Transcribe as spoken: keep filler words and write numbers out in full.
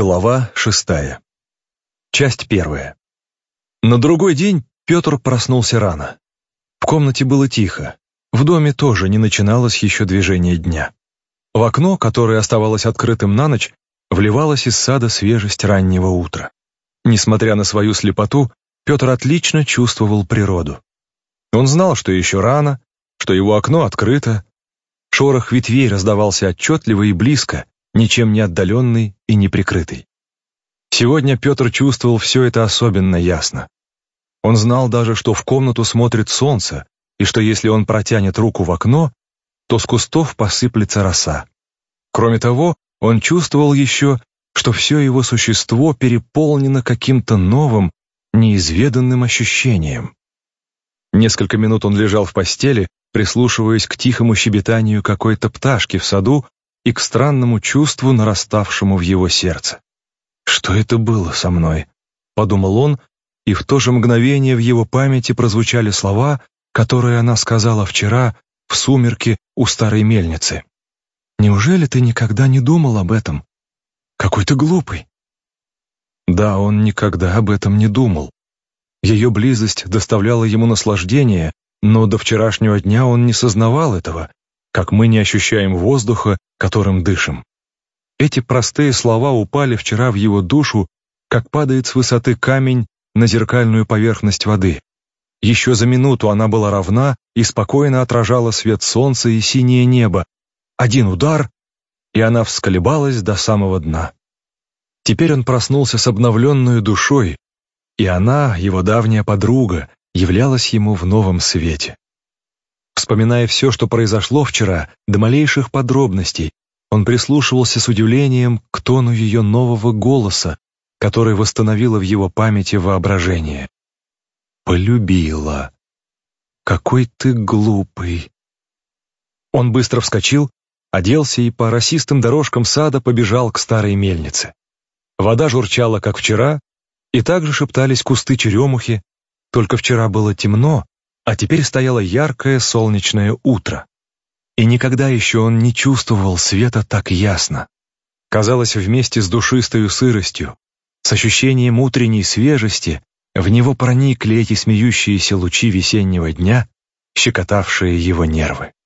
Глава шестая. Часть первая. На другой день Петр проснулся рано. В комнате было тихо. В доме тоже не начиналось еще движение дня. В окно, которое оставалось открытым на ночь, вливалась из сада свежесть раннего утра. Несмотря на свою слепоту, Петр отлично чувствовал природу. Он знал, что еще рано, что его окно открыто. Шорох ветвей раздавался отчетливо и близко, ничем не отдаленный и не прикрытый. Сегодня Петр чувствовал все это особенно ясно. Он знал даже, что в комнату смотрит солнце, и что если он протянет руку в окно, то с кустов посыплется роса. Кроме того, он чувствовал еще, что все его существо переполнено каким-то новым, неизведанным ощущением. Несколько минут он лежал в постели, прислушиваясь к тихому щебетанию какой-то пташки в саду и к странному чувству, нараставшему в его сердце. «Что это было со мной?» — подумал он, и в то же мгновение в его памяти прозвучали слова, которые она сказала вчера в сумерки у старой мельницы. «Неужели ты никогда не думал об этом? Какой ты глупый!» Да, он никогда об этом не думал. Ее близость доставляла ему наслаждение, но до вчерашнего дня он не сознавал этого, как мы не ощущаем воздуха, которым дышим. Эти простые слова упали вчера в его душу, как падает с высоты камень на зеркальную поверхность воды. Еще за минуту она была равна и спокойно отражала свет солнца и синее небо. Один удар, и она всколебалась до самого дна. Теперь он проснулся с обновленной душой, и она, его давняя подруга, являлась ему в новом свете. Вспоминая все, что произошло вчера, до малейших подробностей, он прислушивался с удивлением к тону ее нового голоса, который восстановило в его памяти воображение. «Полюбила. Какой ты глупый!» Он быстро вскочил, оделся и по росистым дорожкам сада побежал к старой мельнице. Вода журчала, как вчера, и также шептались кусты черемухи, только вчера было темно, а теперь стояло яркое солнечное утро. И никогда еще он не чувствовал света так ясно. Казалось, вместе с душистою сыростью, с ощущением утренней свежести, в него проникли эти смеющиеся лучи весеннего дня, щекотавшие его нервы.